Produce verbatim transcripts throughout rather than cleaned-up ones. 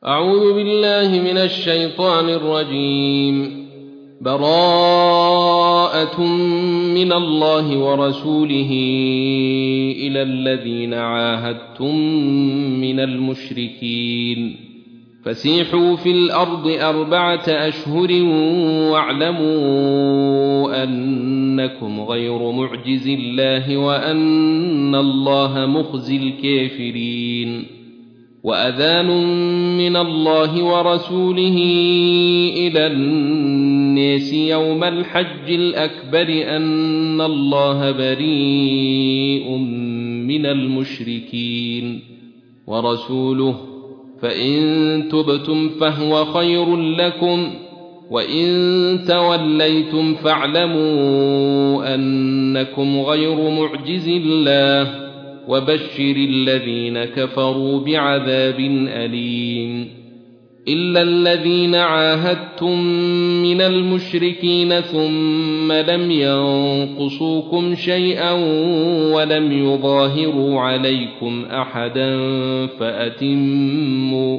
أعوذ بالله من الشيطان الرجيم. براءة من الله ورسوله إلى الذين عاهدتم من المشركين فسيحوا في الأرض أربعة أشهر واعلموا أنكم غير معجز الله وأن الله مخزي الكافرين. وأذان من الله ورسوله إلى الناس يوم الحج الأكبر أن الله بريء من المشركين ورسوله فإن تبتم فهو خير لكم وإن توليتم فاعلموا أنكم غير معجز الله وبشر الذين كفروا بعذاب أليم. إلا الذين عاهدتم من المشركين ثم لم ينقصوكم شيئا ولم يظاهروا عليكم أحدا فأتموا,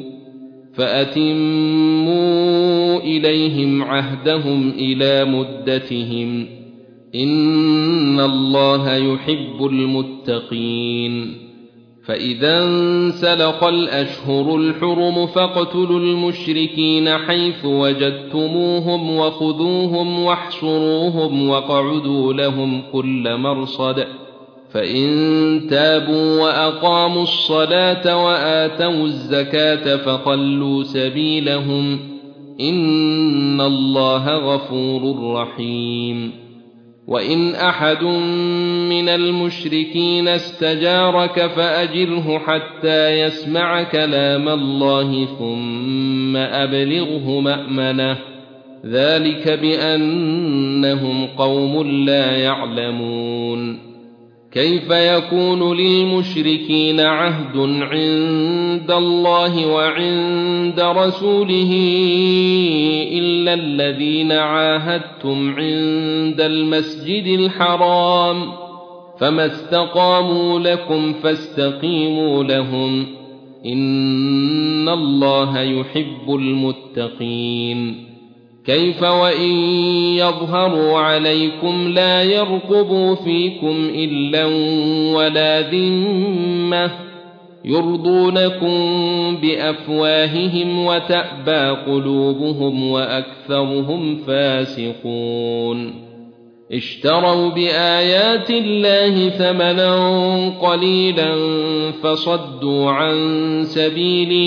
فأتموا إليهم عهدهم إلى مدتهم إن الله يحب المتقين. فإذا انسلخ الأشهر الحرم فاقتلوا المشركين حيث وجدتموهم وخذوهم واحصروهم واقعدوا لهم كل مرصد فإن تابوا وأقاموا الصلاة وآتوا الزكاة فخلوا سبيلهم إن الله غفور رحيم. وإن أحد من المشركين استجارك فأجره حتى يسمع كلام الله ثم أبلغه مأمنه ذلك بأنهم قوم لا يعلمون. كيف يكون للمشركين عهد عند الله وعند رسوله إلا الذين عاهدتم عند المسجد الحرام فما استقاموا لكم فاستقيموا لهم إن الله يحب المتقين. كيف وإن يظهروا عليكم لا يرقبوا فيكم إلا ولا ذمة يرضونكم بأفواههم وتأبى قلوبهم وأكثرهم فاسقون. اشتروا بآيات الله ثمنا قليلا فصدوا عن سبيله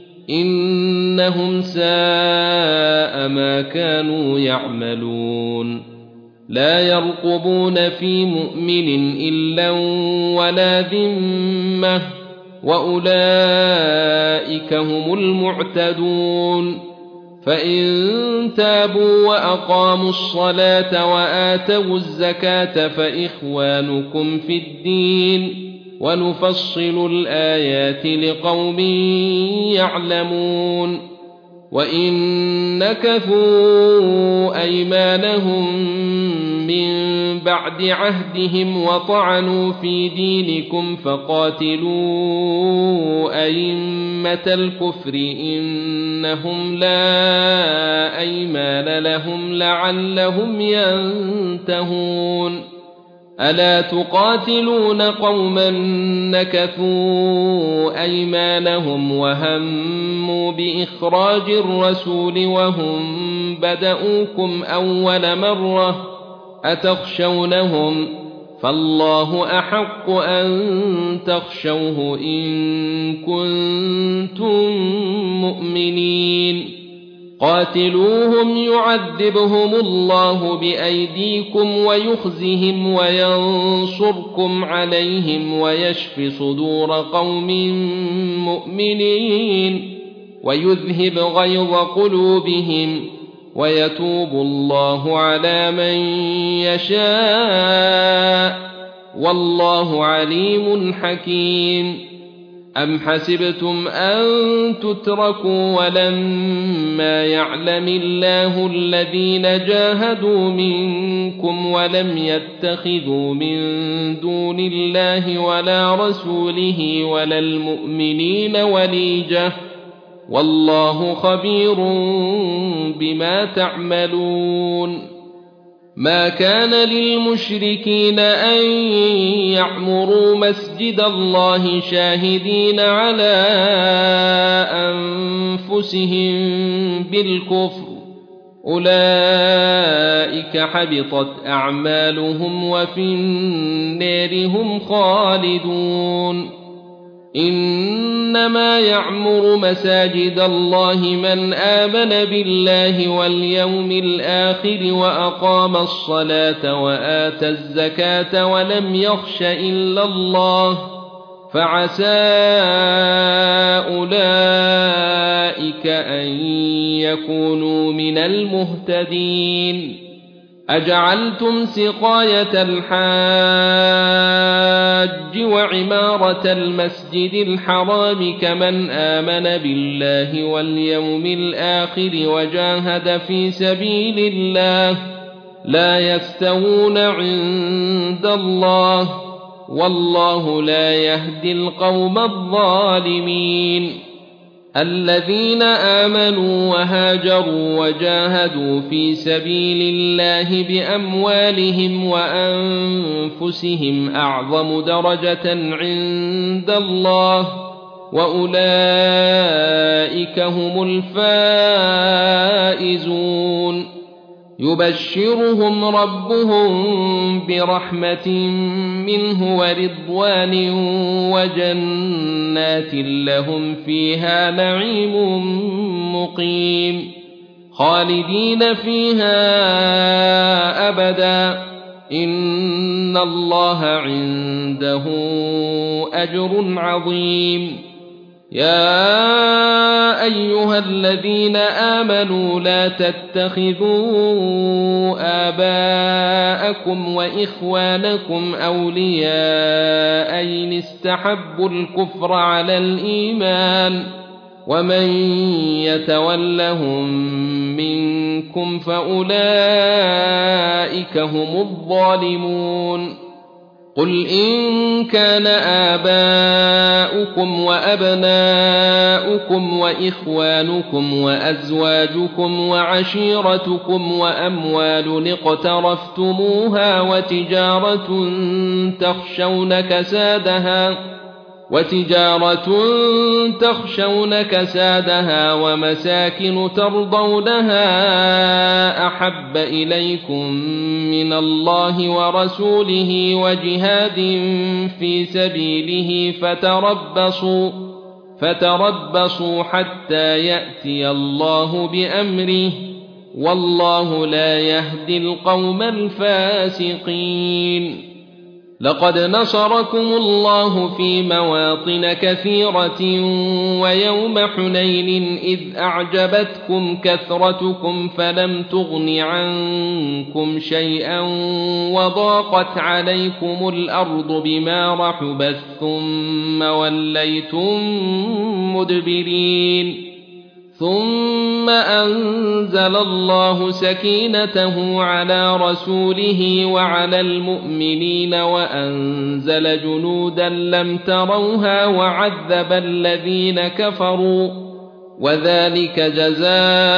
إنهم ساء ما كانوا يعملون. لا يرقبون في مؤمن إلا ولا ذمة وأولئك هم المعتدون. فإن تابوا وأقاموا الصلاة وآتوا الزكاة فإخوانكم في الدين ونفصل الآيات لقوم يعلمون. وإن نكثوا أيمانهم من بعد عهدهم وطعنوا في دينكم فقاتلوا أئمة الكفر إنهم لا أيمان لهم لعلهم ينتهون. ألا تقاتلون قوما نكثوا أيمانهم وهموا بإخراج الرسول وهم بدؤوكم أول مرة أتخشونهم فالله أحق أن تخشوه إن كنتم مؤمنين. قاتلوهم يعذبهم الله بأيديكم ويخزهم وينصركم عليهم ويشف صدور قوم مؤمنين ويذهب غيظ قلوبهم ويتوب الله على من يشاء والله عليم حكيم. أم حسبتم أن تتركوا ولما يعلم الله الذين جاهدوا منكم ولم يتخذوا من دون الله ولا رسوله ولا المؤمنين وليجة والله خبير بما تعملون ما كان للمشركين أن يعمروا مسجد الله شاهدين على أنفسهم بالكفر أولئك حبطت أعمالهم وفي النار هم خالدون إنما يعمر مساجد الله من آمن بالله واليوم الآخر وأقام الصلاة وآتى الزكاة ولم يخش إلا الله فعسى أولئك أن يكونوا من المهتدين أجعلتم سقاية الحاج وعمارة المسجد الحرام كمن آمن بالله واليوم الآخر وجاهد في سبيل الله لا يستوون عند الله والله لا يهدي القوم الظالمين الذين آمنوا وهاجروا وجاهدوا في سبيل الله بأموالهم وأنفسهم أعظم درجة عند الله وأولئك هم الفائزون يبشرهم ربهم برحمة منه ورضوان وجنات لهم فيها نعيم مقيم خالدين فيها أبدا إن الله عنده أجر عظيم يا أيها الذين آمنوا لا تتخذوا آباءكم وإخوانكم أولياء إن استحبوا الكفر على الإيمان ومن يتولهم منكم فأولئك هم الظالمون قل إن كان آباؤكم وأبناؤكم وإخوانكم وأزواجكم وعشيرتكم وأموال اقترفتموها وتجارة تخشون كسادها وتجارة تخشون كسادها ومساكن ترضونها أحب إليكم من الله ورسوله وجهاد في سبيله فتربصوا فتربصوا حتى يأتي الله بأمره والله لا يهدي القوم الفاسقين لقد نصركم الله في مواطن كثيرة ويوم حنين إذ أعجبتكم كثرتكم فلم تغن عنكم شيئا وضاقت عليكم الأرض بما رحبت ثم وليتم مدبرين ثم أنزل الله سكينته على رسوله وعلى المؤمنين وأنزل جنودا لم تروها وعذب الذين كفروا وذلك جزاء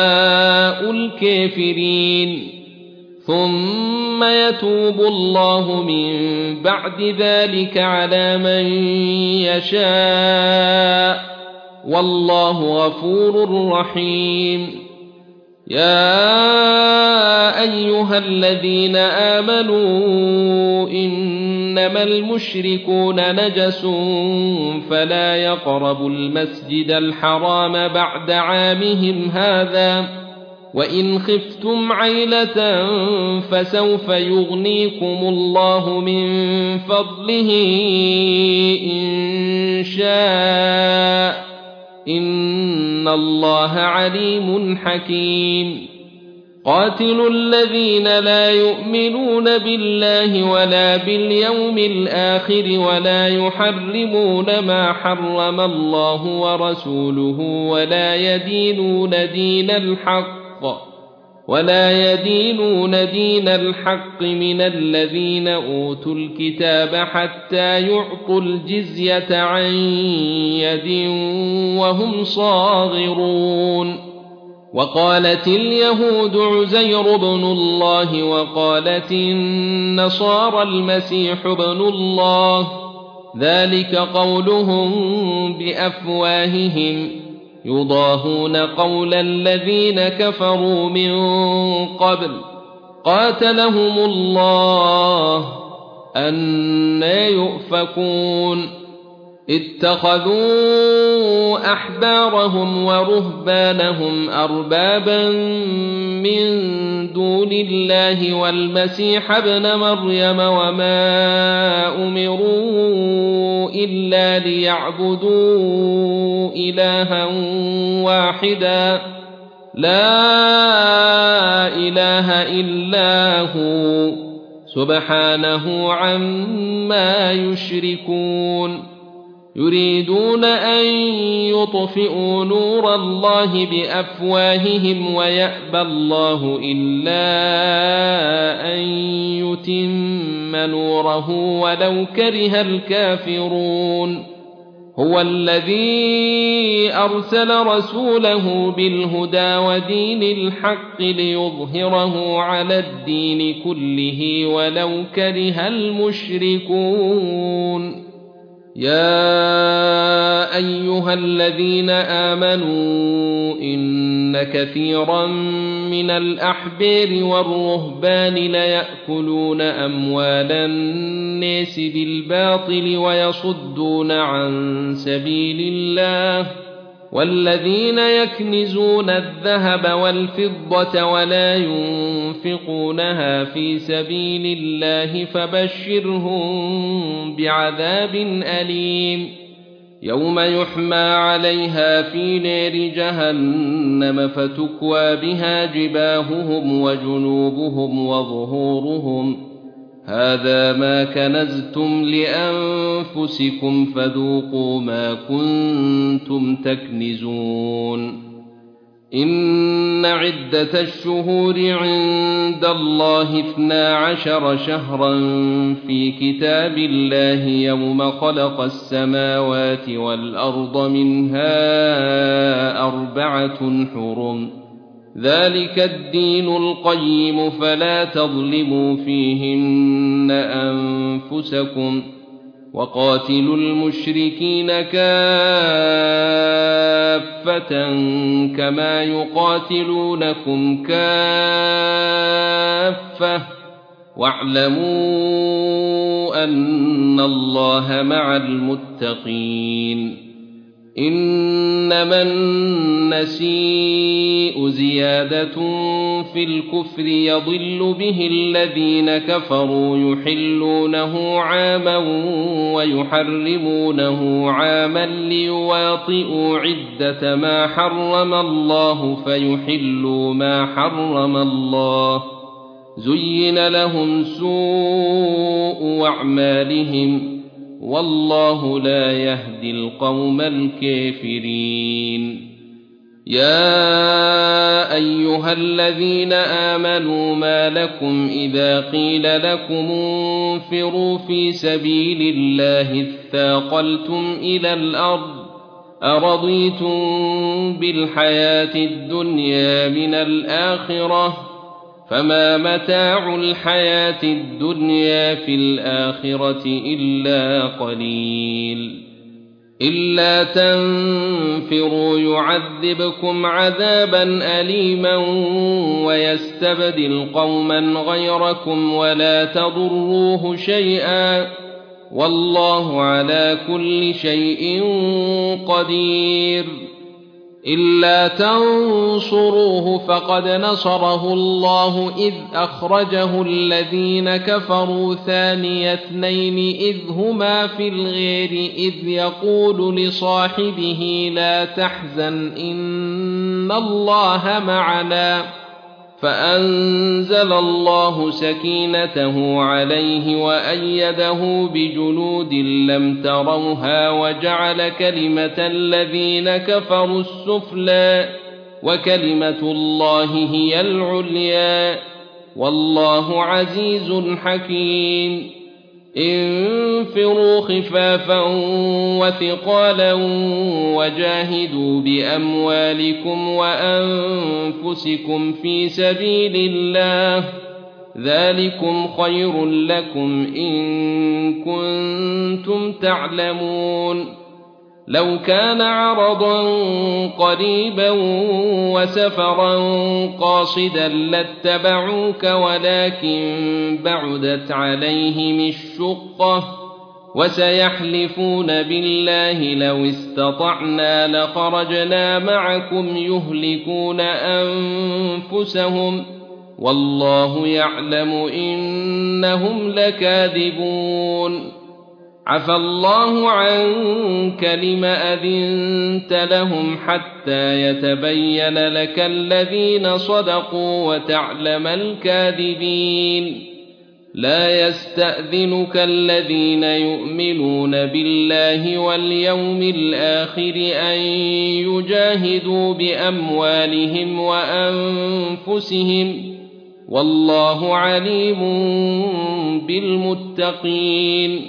الكافرين ثم يتوب الله من بعد ذلك على من يشاء والله غفور رحيم يا أيها الذين آمنوا إنما المشركون نجس فلا يقربوا المسجد الحرام بعد عامهم هذا وإن خفتم عيلة فسوف يغنيكم الله من فضله إن شاء إن الله عليم حكيم قاتلوا الذين لا يؤمنون بالله ولا باليوم الآخر ولا يحرمون ما حرم الله ورسوله ولا يدينون دين الحق ولا يدينون دين الحق من الذين أوتوا الكتاب حتى يعطوا الجزية عن يد وهم صاغرون وقالت اليهود عزير بن الله وقالت النصارى المسيح بن الله ذلك قولهم بأفواههم يضاهون قول الذين كفروا من قبل قاتلهم الله أنى يؤفكون اتخذوا أحبارهم ورهبانهم أربابا من دون الله والمسيح ابن مريم وما أمروا إلا ليعبدوا إلها واحدا لا إله إلا هو سبحانه عما يشركون يريدون أن يطفئوا نور الله بأفواههم ويأبى الله إلا أن يتم نوره ولو كره الكافرون هو الذي أرسل رسوله بالهدى ودين الحق ليظهره على الدين كله ولو كره المشركون يا أيها الذين آمنوا إن كثيرا من الأحبار والرهبان ليأكلون أموال الناس بالباطل ويصدون عن سبيل الله والذين يكنزون الذهب والفضة ولا ينفقونها في سبيل الله فبشرهم بعذاب أليم يوم يحمى عليها في نار جهنم فتكوى بها جباههم وجنوبهم وظهورهم هذا ما كنزتم لأنفسكم فذوقوا ما كنتم تكنزون إن عدة الشهور عند الله اثنا عشر شهرا في كتاب الله يوم خلق السماوات والأرض منها أربعة حرم ذلك الدين القيم فلا تظلموا فيهن أنفسكم وقاتلوا المشركين كافة كما يقاتلونكم كافة واعلموا أن الله مع المتقين إنما النسيء زيادة في الكفر يضل به الذين كفروا يحلونه عاما ويحرمونه عاما ليواطئوا عدة ما حرم الله فيحلوا ما حرم الله زين لهم سوء أعمالهم والله لا يهدي القوم الكافرين يا أيها الذين آمنوا ما لكم إذا قيل لكم انفروا في سبيل الله اثاقلتم إلى الأرض أرضيتم بالحياة الدنيا من الآخرة فما متاع الحياة الدنيا في الآخرة إلا قليل إلا تنفروا يعذبكم عذابا أليما ويستبدل قوما غيركم ولا تضروه شيئا والله على كل شيء قدير إلا تنصروه فقد نصره الله إذ أخرجه الذين كفروا ثاني اثنين إذ هما في الغير إذ يقول لصاحبه لا تحزن إن الله معنا فأنزل الله سكينته عليه وأيده بجنود لم تروها وجعل كلمة الذين كفروا السفلى وكلمة الله هي العليا والله عزيز حكيم انفروا خفافا وثقالا وجاهدوا بأموالكم وأنفسكم في سبيل الله ذلكم خير لكم إن كنتم تعلمون لو كان عرضا قريبا وسفرا قاصدا لاتبعوك ولكن بعدت عليهم الشقة وسيحلفون بالله لو استطعنا لخرجنا معكم يهلكون أنفسهم والله يعلم إنهم لكاذبون عفى الله عنك لم أذنت لهم حتى يتبين لك الذين صدقوا وتعلم الكاذبين لا يستأذنك الذين يؤمنون بالله واليوم الآخر أن يجاهدوا بأموالهم وأنفسهم والله عليم بالمتقين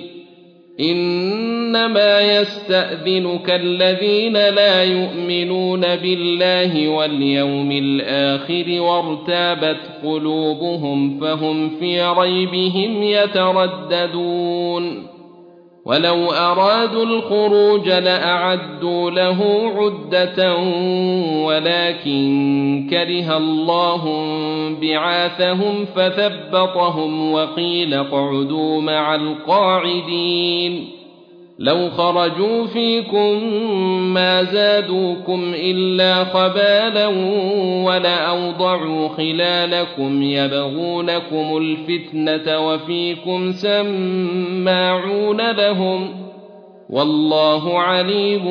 إنما يستأذنك الذين لا يؤمنون بالله واليوم الآخر وارتابت قلوبهم فهم في ريبهم يترددون ولو أرادوا الخروج لأعدوا له عدة ولكن كره الله بعاثهم فثبطهم وقيل اقعدوا مع القاعدين لو خرجوا فيكم ما زادوكم إلا خبالا ولأوضعوا خلالكم يبغونكم الفتنة وفيكم سماعون لهم والله عليم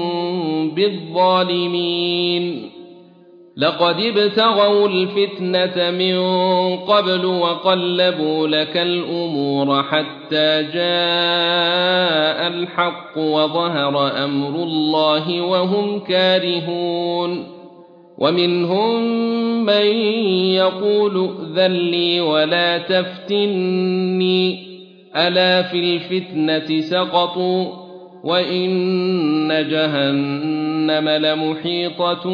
بالظالمين لقد ابتغوا الفتنة من قبل وقلبوا لك الأمور حتى جاء الحق وظهر أمر الله وهم كارهون ومنهم من يقول ائذن لي ولا تفتني ألا في الفتنة سقطوا وإن جهنم لمحيطة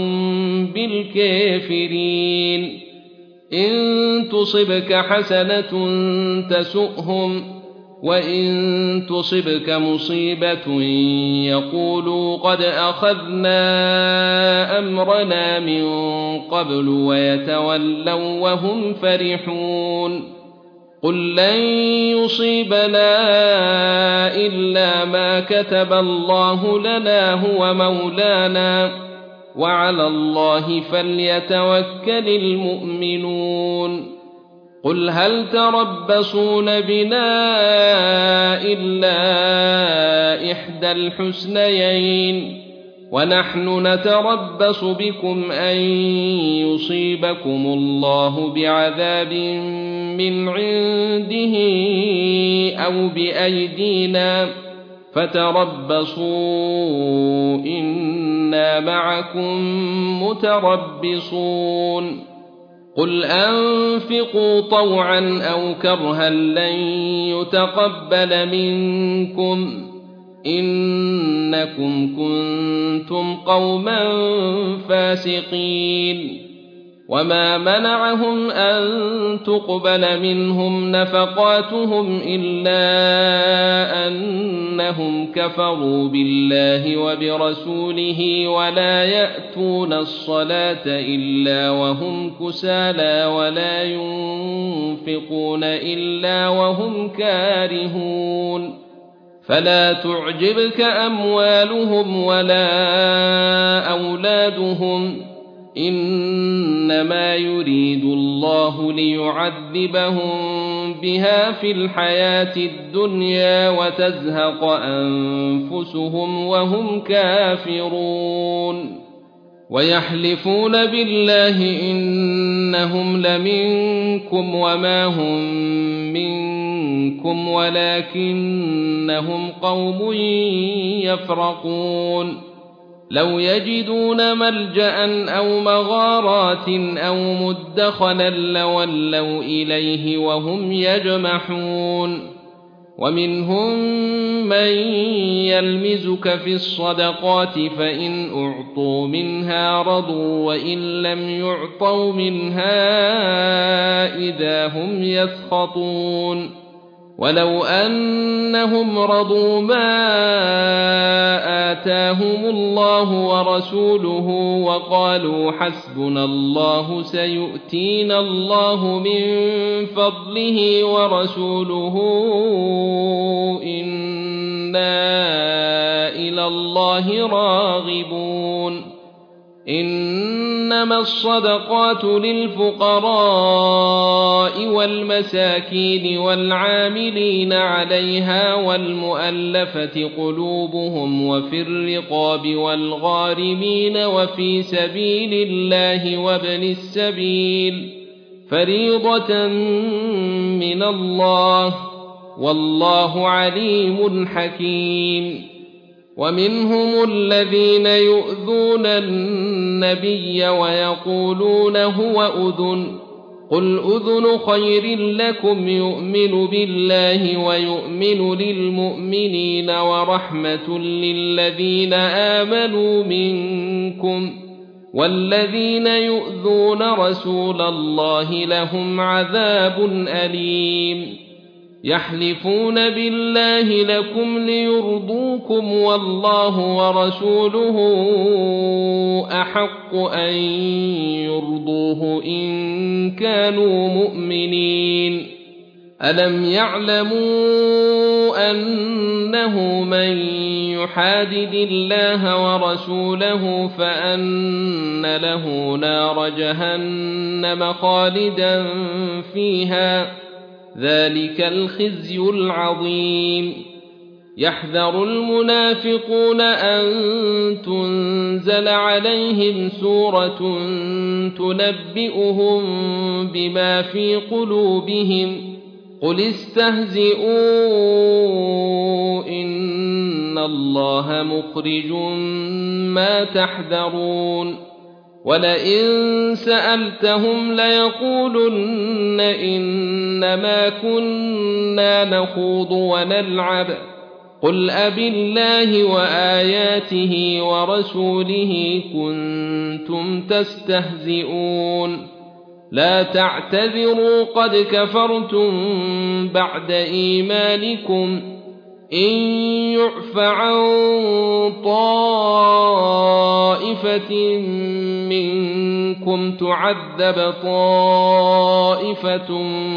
بالكافرين إن تصبك حسنة تسؤهم وإن تصبك مصيبة يقولوا قد أخذنا أمرنا من قبل ويتولوا وهم فرحون قل لن يصيبنا إلا ما كتب الله لنا هو مولانا وعلى الله فليتوكل المؤمنون قل هل تربصون بنا إلا إحدى الحسنيين ونحن نتربص بكم أن يصيبكم الله بعذاب من عنده أو بأيدينا فتربصوا إنا معكم متربصون قل أنفقوا طوعا أو كرها لن يتقبل منكم إنكم كنتم قوما فاسقين وما منعهم أن تقبل منهم نفقاتهم إلا أنهم كفروا بالله وبرسوله ولا يأتون الصلاة إلا وهم كسالى ولا ينفقون إلا وهم كارهون فلا تعجبك أموالهم ولا أولادهم إنما يريد الله ليعذبهم بها في الحياة الدنيا وتزهق أنفسهم وهم كافرون ويحلفون بالله إنهم لمنكم وما هم منكم ولكنهم قوم يفرقون لو يجدون ملجأ أو مغارات أو مدخلا لولوا إليه وهم يجمحون ومنهم من يلمزك في الصدقات فإن أعطوا منها رضوا وإن لم يعطوا منها إذا هم يسخطون ولو أنهم رضوا ما آتاهم الله ورسوله وقالوا حسبنا الله سيؤتينا الله من فضله ورسوله إنا إلى الله راغبون إنما الصدقات للفقراء والمساكين والعاملين عليها والمؤلفة قلوبهم وفي الرقاب والغارمين وفي سبيل الله وابن السبيل فريضة من الله والله عليم حكيم ومنهم الذين يؤذون النبي ويقولون هو أذن قل أذن خير لكم يؤمن بالله ويؤمن للمؤمنين ورحمة للذين آمنوا منكم والذين يؤذون رسول الله لهم عذاب أليم يحلفون بالله لكم ليرضوكم والله ورسوله أحق أن يرضوه إن كانوا مؤمنين ألم يعلموا أنه من يحادد الله ورسوله فأن له نار جهنم خالدا فيها ذلك الخزي العظيم يحذر المنافقون أن تنزل عليهم سورة تنبئهم بما في قلوبهم قل استهزئوا إن الله مخرج ما تحذرون ولئن سألتهم ليقولن إنما كنا نخوض ونلعب قل أبالله وآياته ورسوله كنتم تستهزئون لا تعتذروا قد كفرتم بعد إيمانكم إن يعف عن طائفة منكم تعذب طائفة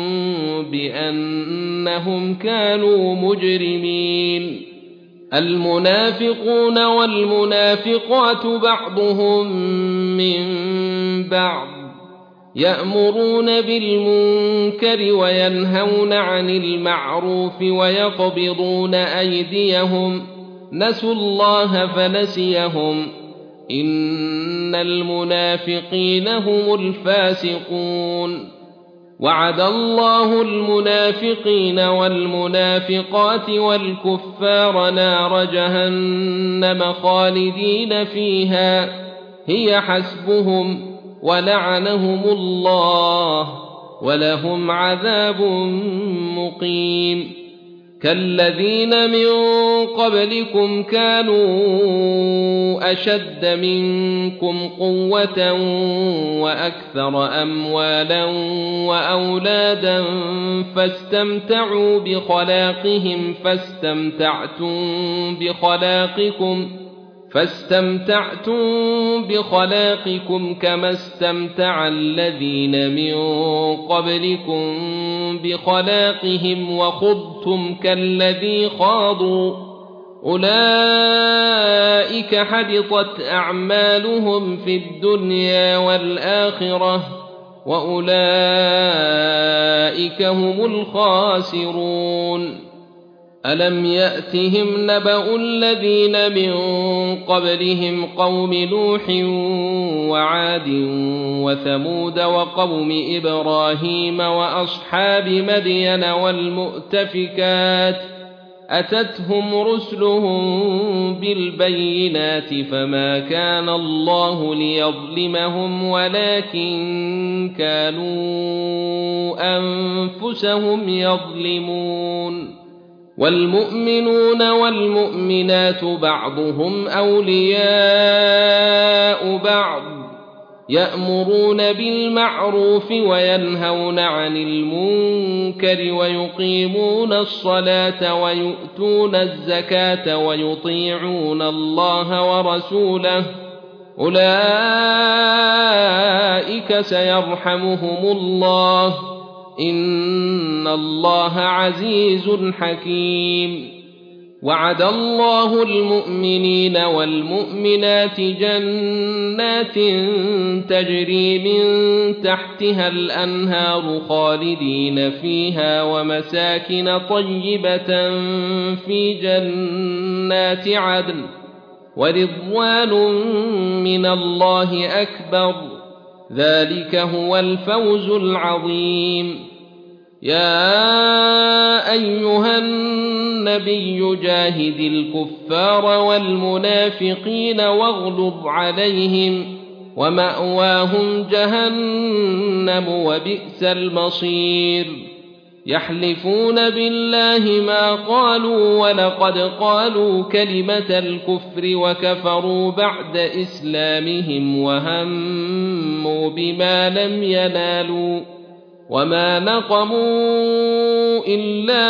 بأنهم كانوا مجرمين المنافقون والمنافقات بعضهم من بعض يأمرون بالمنكر وينهون عن المعروف ويقبضون أيديهم نسوا الله فنسيهم إن المنافقين هم الفاسقون وعد الله المنافقين والمنافقات والكفار نار جهنم خالدين فيها هي حسبهم ولعنهم الله ولهم عذاب مقيم كالذين من قبلكم كانوا أشد منكم قوة وأكثر أموالا وأولادا فاستمتعوا بخلاقهم فاستمتعتم بخلاقكم فاستمتعتم بخلاقكم كما استمتع الذين من قبلكم بخلاقهم وخضتم كالذي خاضوا أولئك حبطت أعمالهم في الدنيا والآخرة وأولئك هم الخاسرون ألم يأتهم نبأ الذين من قبلهم قوم نوح وعاد وثمود وقوم إبراهيم وأصحاب مدين والمؤتفكات أتتهم رسلهم بالبينات فما كان الله ليظلمهم ولكن كانوا أنفسهم يظلمون والمؤمنون والمؤمنات بعضهم أولياء بعض يأمرون بالمعروف وينهون عن المنكر ويقيمون الصلاة ويؤتون الزكاة ويطيعون الله ورسوله أولئك سيرحمهم الله إن الله عزيز حكيم وعد الله المؤمنين والمؤمنات جنات تجري من تحتها الأنهار خالدين فيها ومساكن طيبة في جنات عدن ورضوان من الله أكبر ذلك هو الفوز العظيم يا أيها النبي جاهد الكفار والمنافقين واغلظ عليهم ومأواهم جهنم وبئس المصير يحلفون بالله ما قالوا ولقد قالوا كلمة الكفر وكفروا بعد إسلامهم وهموا بما لم ينالوا وما نقموا إلا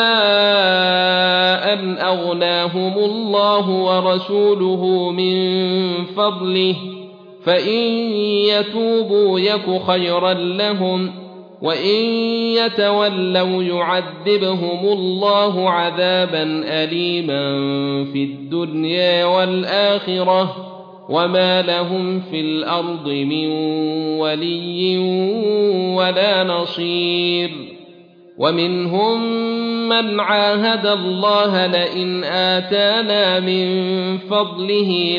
أن أغناهم الله ورسوله من فضله فإن يتوبوا يك خيرا لهم وإن يتولوا يعذبهم الله عذابا أليما في الدنيا والآخرة وما لهم في الأرض من ولي ولا نصير ومنهم من عاهد الله لئن آتانا من فضله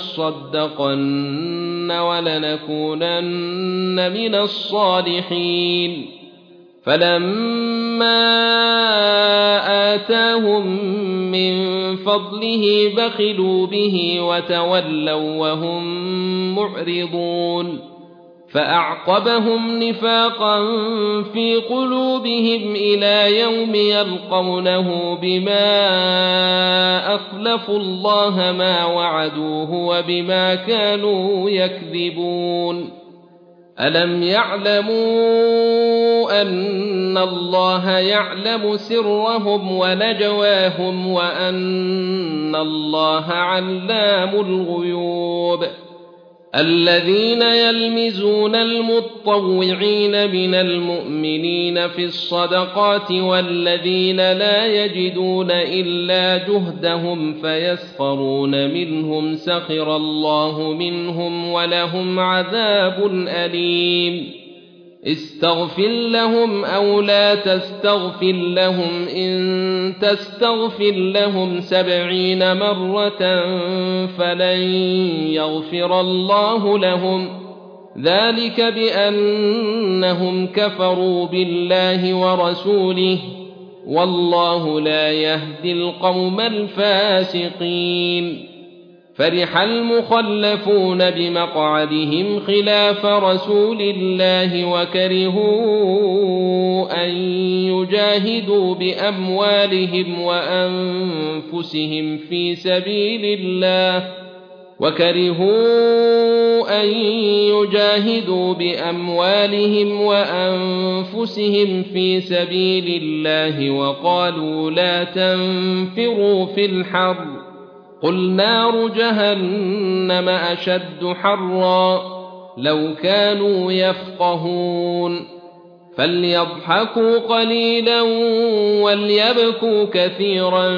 لنصدقن ولنكونن من الصالحين فلما آتاهم من فضله بخلوا به وتولوا وهم معرضون فأعقبهم نفاقا في قلوبهم إلى يوم يلقونه بما أخلفوا الله ما وعدوه وبما كانوا يكذبون ألم يعلموا أن الله يعلم سرهم ونجواهم وأن الله علام الغيوب الذين يلمزون المطوعين من المؤمنين في الصدقات والذين لا يجدون إلا جهدهم فيسخرون منهم سخر الله منهم ولهم عذاب أليم استغفر لهم أو لا تستغفر لهم إن تستغفر لهم سبعين مرة فلن يغفر الله لهم ذلك بأنهم كفروا بالله ورسوله والله لا يهدي القوم الفاسقين فرح المخلفون بمقعدهم خلاف رسول الله وكرهوا أن يجاهدوا بأموالهم وأنفسهم في سبيل الله وكرهوا أن يجاهدوا بأموالهم وأنفسهم في سبيل الله وقالوا لا تنفروا في الحر قل نار جهنم أشد حرا لو كانوا يفقهون فليضحكوا قليلا وليبكوا كثيرا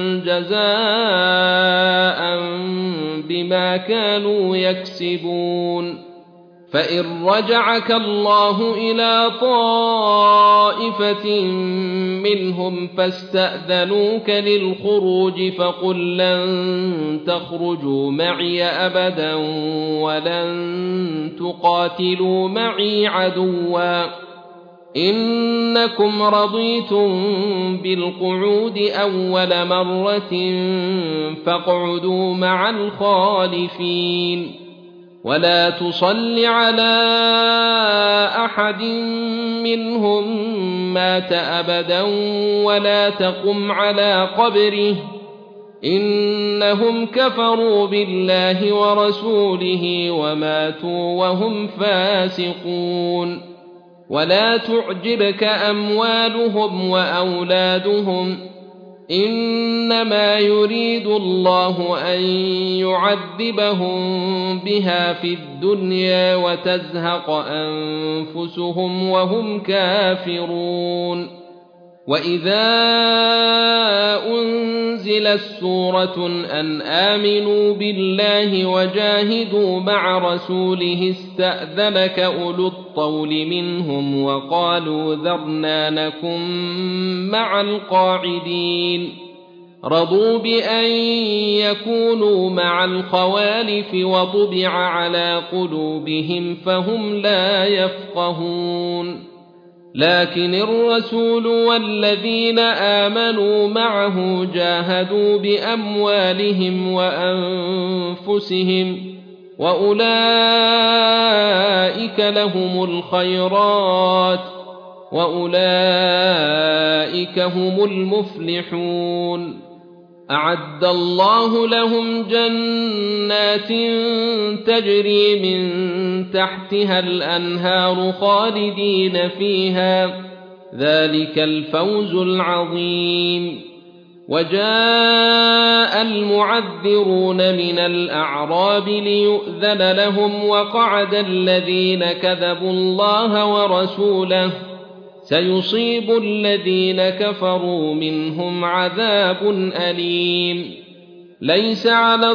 جزاء بما كانوا يكسبون فإن رجعك الله إلى طائفة منهم فاستأذنوك للخروج فقل لن تخرجوا معي أبدا ولن تقاتلوا معي عدوا إنكم رضيتم بالقعود أول مرة فاقعدوا مع الخالفين ولا تصل على أحد منهم مات أبدا ولا تقم على قبره إنهم كفروا بالله ورسوله وماتوا وهم فاسقون ولا تعجبك أموالهم وأولادهم إنما يريد الله أن يعذبهم بها في الدنيا وتزهق أنفسهم وهم كافرون وإذا أنزلت سورة أن آمنوا بالله وجاهدوا مع رسوله استأذنك أولو الطول منهم وقالوا ذرنا نكن مع القاعدين رضوا بأن يكونوا مع الخوالف وطبع على قلوبهم فهم لا يفقهون لكن الرسول والذين آمنوا معه جاهدوا بأموالهم وأنفسهم وأولئك لهم الخيرات وأولئك هم المفلحون أعد الله لهم جنات تجري من تحتها الأنهار خالدين فيها ذلك الفوز العظيم وجاء المعذرون من الأعراب ليؤذن لهم وقعد الذين كذبوا الله ورسوله سيصيب الذين كفروا منهم عذاب أليم ليس على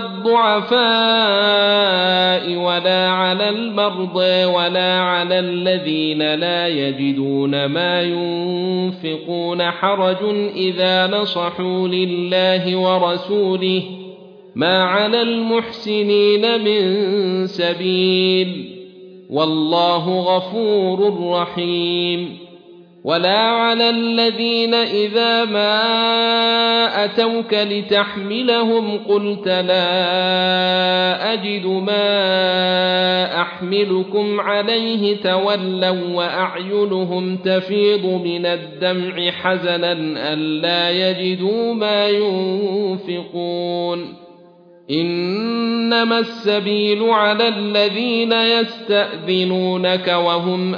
الضعفاء ولا على المرضى ولا على الذين لا يجدون ما ينفقون حرج إذا نصحوا لله ورسوله ما على المحسنين من سبيل والله غفور رحيم ولا على الذين إذا ما أتوك لتحملهم قلت لا أجد ما أحملكم عليه تولوا وأعينهم تفيض من الدمع حزنا ألا يجدوا ما ينفقون إنما السبيل على الذين يستأذنونك وهم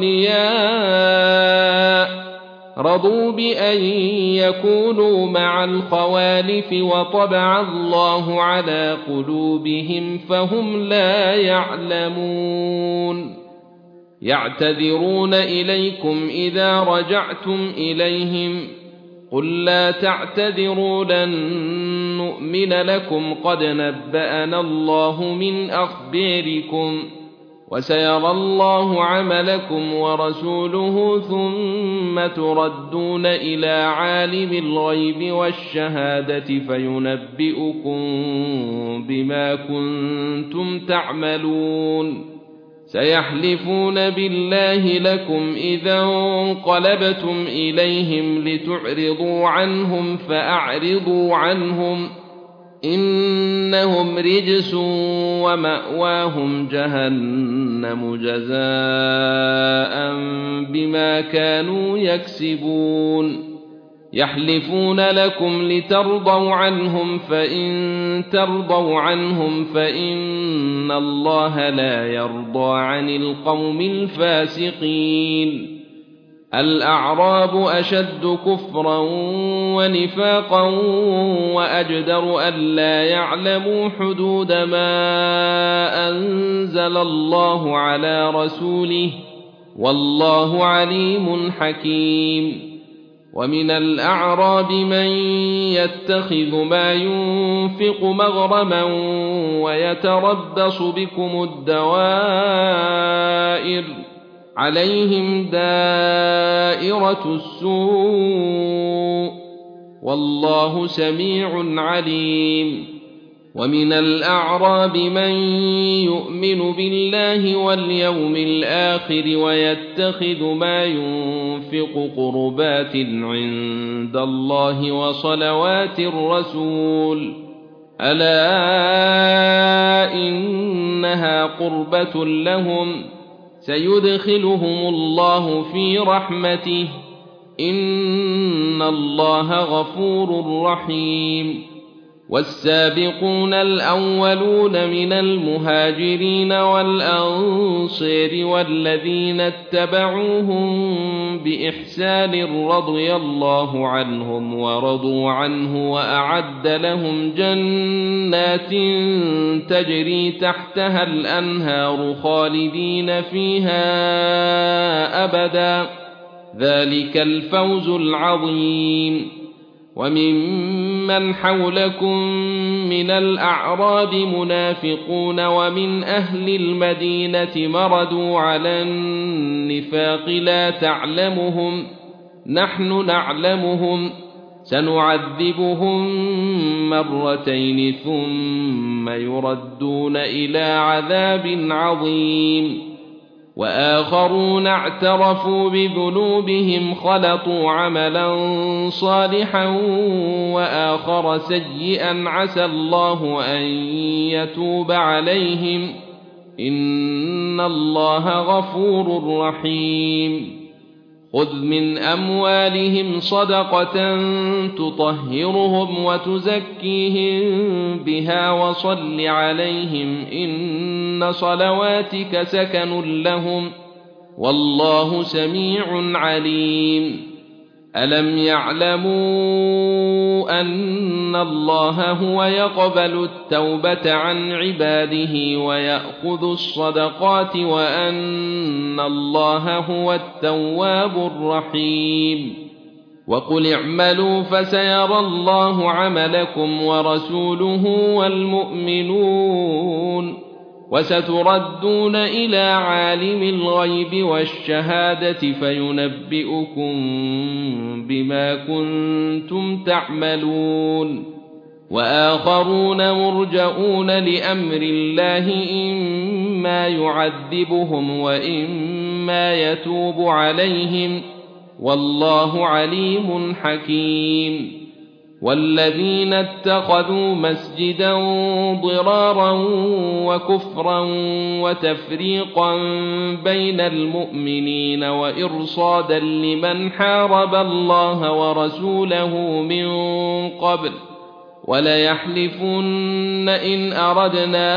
أغنياء رضوا بأن يكونوا مع الخوالف وطبع الله على قلوبهم فهم لا يعلمون يعتذرون إليكم إذا رجعتم إليهم قل لا تعتذروا لن نؤمن لكم قد نبأنا الله من أخباركم وسيرى الله عملكم ورسوله ثم تردون إلى عالم الغيب والشهادة فينبئكم بما كنتم تعملون سيحلفون بالله لكم إذا انقلبتم إليهم لتعرضوا عنهم فأعرضوا عنهم إنهم رجس ومأواهم جهنم جزاء بما كانوا يكسبون يحلفون لكم لترضوا عنهم فإن ترضوا عنهم فإن الله لا يرضى عن القوم الفاسقين الأعراب أشد كفرا ونفاقا وأجدر ألا يعلموا حدود ما أنزل الله على رسوله والله عليم حكيم ومن الأعراب من يتخذ ما ينفق مغرما ويتربص بكم الدوائر عليهم دائرة السوء والله سميع عليم ومن الأعراب من يؤمن بالله واليوم الآخر ويتخذ ما ينفق قربات عند الله وصلوات الرسول ألا إنها قربة لهم سيدخلهم الله في رحمته إن الله غفور رحيم والسابقون الأولون من المهاجرين والأنصار والذين اتبعوهم بإحسان رضي الله عنهم ورضوا عنه وأعد لهم جنات تجري تحتها الأنهار خالدين فيها أبدا ذلك الفوز العظيم وممن حولكم من الأعراب منافقون ومن أهل المدينة مردوا على النفاق لا تعلمهم نحن نعلمهم سنعذبهم مرتين ثم يردون إلى عذاب عظيم وآخرون اعترفوا بذنوبهم خلطوا عملا صالحا وآخر سيئا عسى الله أن يتوب عليهم إن الله غفور رحيم خذ من أموالهم صدقة تطهرهم وتزكيهم بها وصل عليهم إن صلواتك سكن لهم والله سميع عليم ألم يعلموا أن الله هو يقبل التوبة عن عباده ويأخذ الصدقات وأن الله هو التواب الرحيم وقل اعملوا فسيرى الله عملكم ورسوله والمؤمنون وستردون إلى عالم الغيب والشهادة فينبئكم بما كنتم تعملون وآخرون مرجؤون لأمر الله إما يعذبهم وإما يتوب عليهم والله عليم حكيم والذين اتخذوا مسجدا ضرارا وكفرا وتفريقا بين المؤمنين وإرصادا لمن حارب الله ورسوله من قبل وليحلفن إن أردنا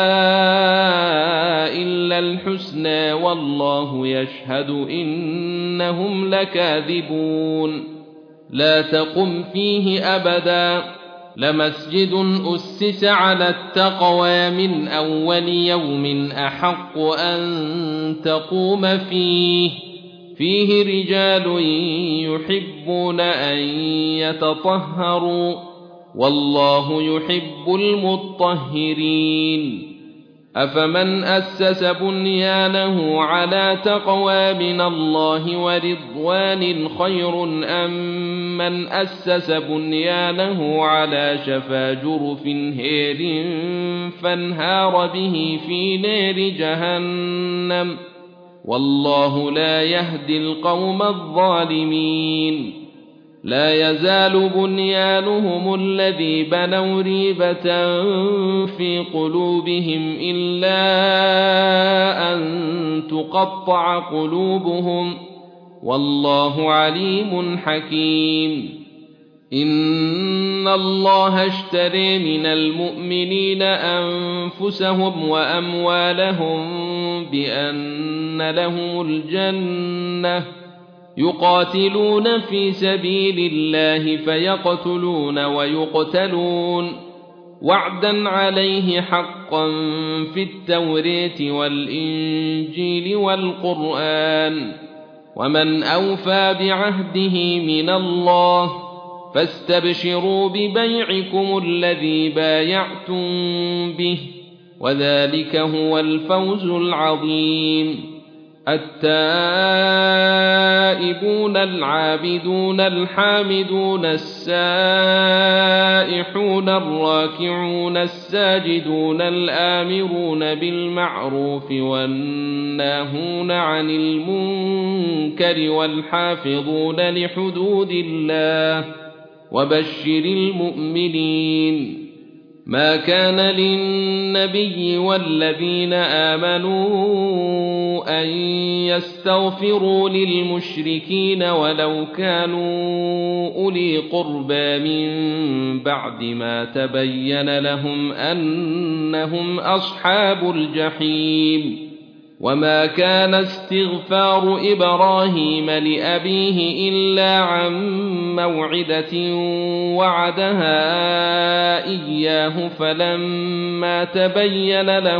إلا الحسنى والله يشهد إنهم لكاذبون لا تقم فيه أبدا لمسجد أسس على التقوى من أول يوم أحق أن تقوم فيه فيه رجال يحبون أن يتطهروا والله يحب المطهرين أفمن أسس بنيانه على تقوى من الله ورضوان خير أم من أسس بنيانه على شفا جرف هير فانهار به في نار جهنم والله لا يهدي القوم الظالمين لا يزال بنيانهم الذي بنوا ريبة في قلوبهم إلا أن تقطع قلوبهم والله عليم حكيم إن الله اشتري من المؤمنين أنفسهم وأموالهم بأن لهم الجنة يقاتلون في سبيل الله فيقتلون ويقتلون وعدا عليه حقا في التوراة والإنجيل والقرآن ومن أوفى بعهده من الله فاستبشروا ببيعكم الذي بايعتم به وذلك هو الفوز العظيم التائبون العابدون الحامدون السائحون الراكعون الساجدون الآمرون بالمعروف والناهون عن المنكر والحافظون لحدود الله وبشر المؤمنين. ما كان للنبي والذين آمنوا أن يستغفروا للمشركين ولو كانوا أولي قربى من بعد ما تبين لهم أنهم أصحاب الجحيم. وما كان استغفار إبراهيم لأبيه إلا عن موعدة وعدها إياه فلما تبين له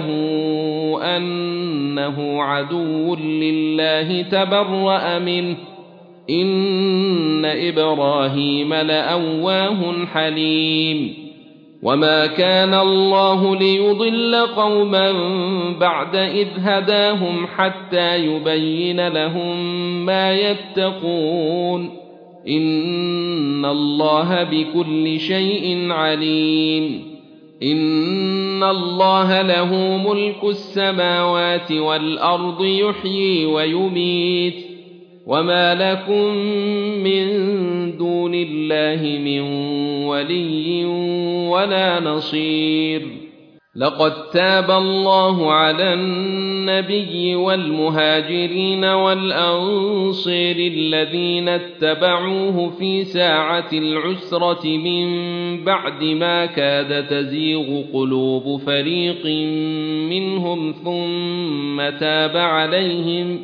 أنه عدو لله تبرأ منه إن إبراهيم لأواه حليم. وما كان الله ليضل قوما بعد إذ هداهم حتى يبين لهم ما يتقون إن الله بكل شيء عليم. إن الله له ملك السماوات والأرض يحيي ويميت وما لكم من دون الله من ولي ولا نصير. لقد تاب الله على النبي والمهاجرين والأنصار الذين اتبعوه في ساعة العسرة من بعد ما كاد تزيغ قلوب فريق منهم ثم تاب عليهم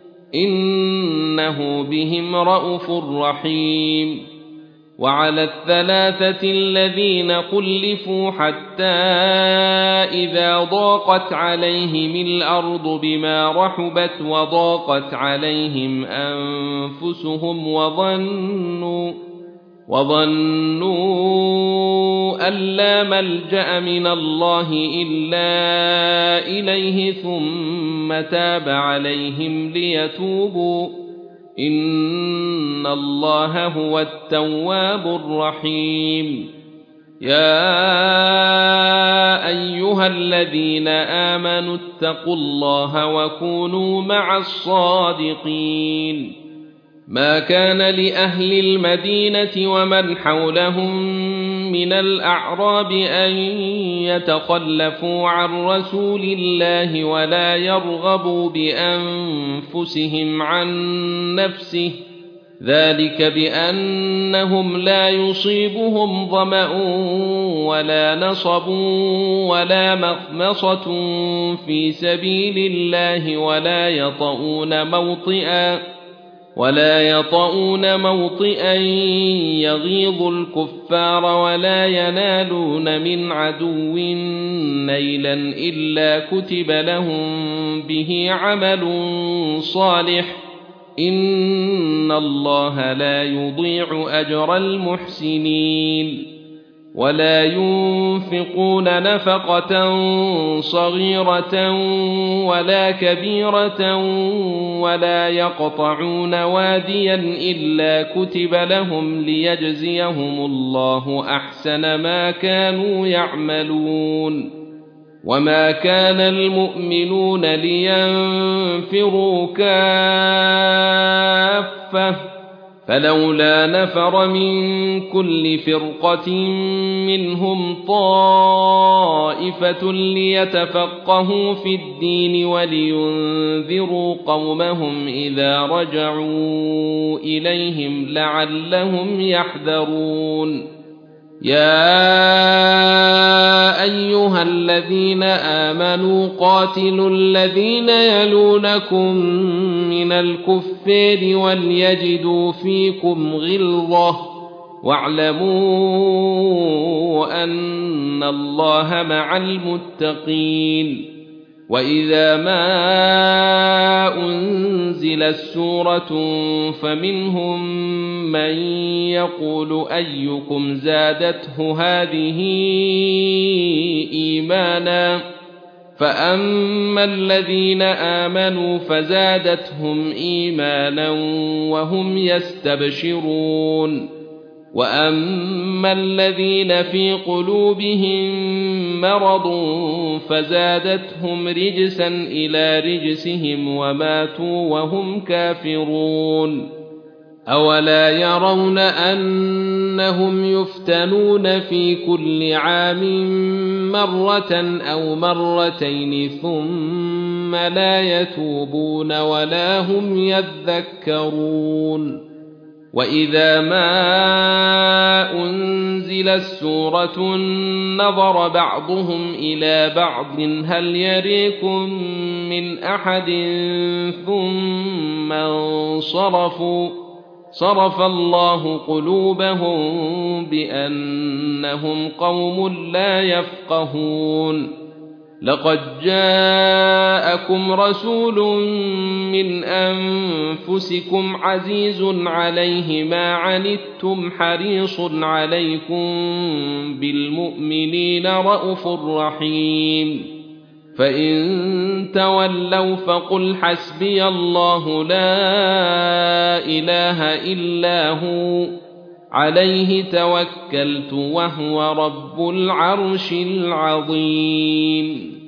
إنه بهم رءوف رحيم. وعلى الثلاثة الذين خلفوا حتى إذا ضاقت عليهم الأرض بما رحبت وضاقت عليهم أنفسهم وظنوا وظنوا أن لا ملجأ من الله إلا إليه ثم تاب عليهم ليتوبوا إن الله هو التواب الرحيم. يا أيها الذين آمنوا اتقوا الله وكونوا مع الصادقين. ما كان لأهل المدينة ومن حولهم من الأعراب أن يتخلفوا عن رسول الله ولا يرغبوا بأنفسهم عن نفسه ذلك بأنهم لا يصيبهم ظمأ ولا نصب ولا مخمصة في سبيل الله ولا يطؤون موطئا ولا يطؤون موطئا يغيظ الكفار ولا ينالون من عدو نيلا إلا كتب لهم به عمل صالح إن الله لا يضيع أجر المحسنين. ولا ينفقون نفقة صغيرة ولا كبيرة ولا يقطعون واديا إلا كتب لهم ليجزيهم الله أحسن ما كانوا يعملون. وما كان المؤمنون لينفروا كافة فلولا نفر من كل فرقة منهم طائفة ليتفقهوا في الدين ولينذروا قومهم إذا رجعوا إليهم لعلهم يحذرون. يا أيها الذين آمنوا قاتلوا الذين يلونكم من الكفار وليجدوا فيكم غلظة واعلموا أن الله مع المتقين. وإذا ما أنزلت سورة فمنهم من يقول أيكم زادته هذه إيمانا فأما الذين آمنوا فزادتهم إيمانا وهم يستبشرون وأما الذين في قلوبهم مرض فزادتهم رجسا إلى رجسهم وماتوا وهم كافرون أولا يرون أنهم يفتنون في كل عام مرة أو مرتين ثم لا يتوبون ولا هم يذكرون وإذا ما أنزلت سورة نظر بعضهم إلى بعض هل يريكم من أحد ثم انصرفوا صرف الله قلوبهم بأنهم قوم لا يفقهون لقد جاءكم رسول من أنفسكم عزيز عليه ما عنتم حريص عليكم بالمؤمنين رءوف رحيم فإن تولوا فقل حسبي الله لا إله إلا هو عليه توكلت وهو رب العرش العظيم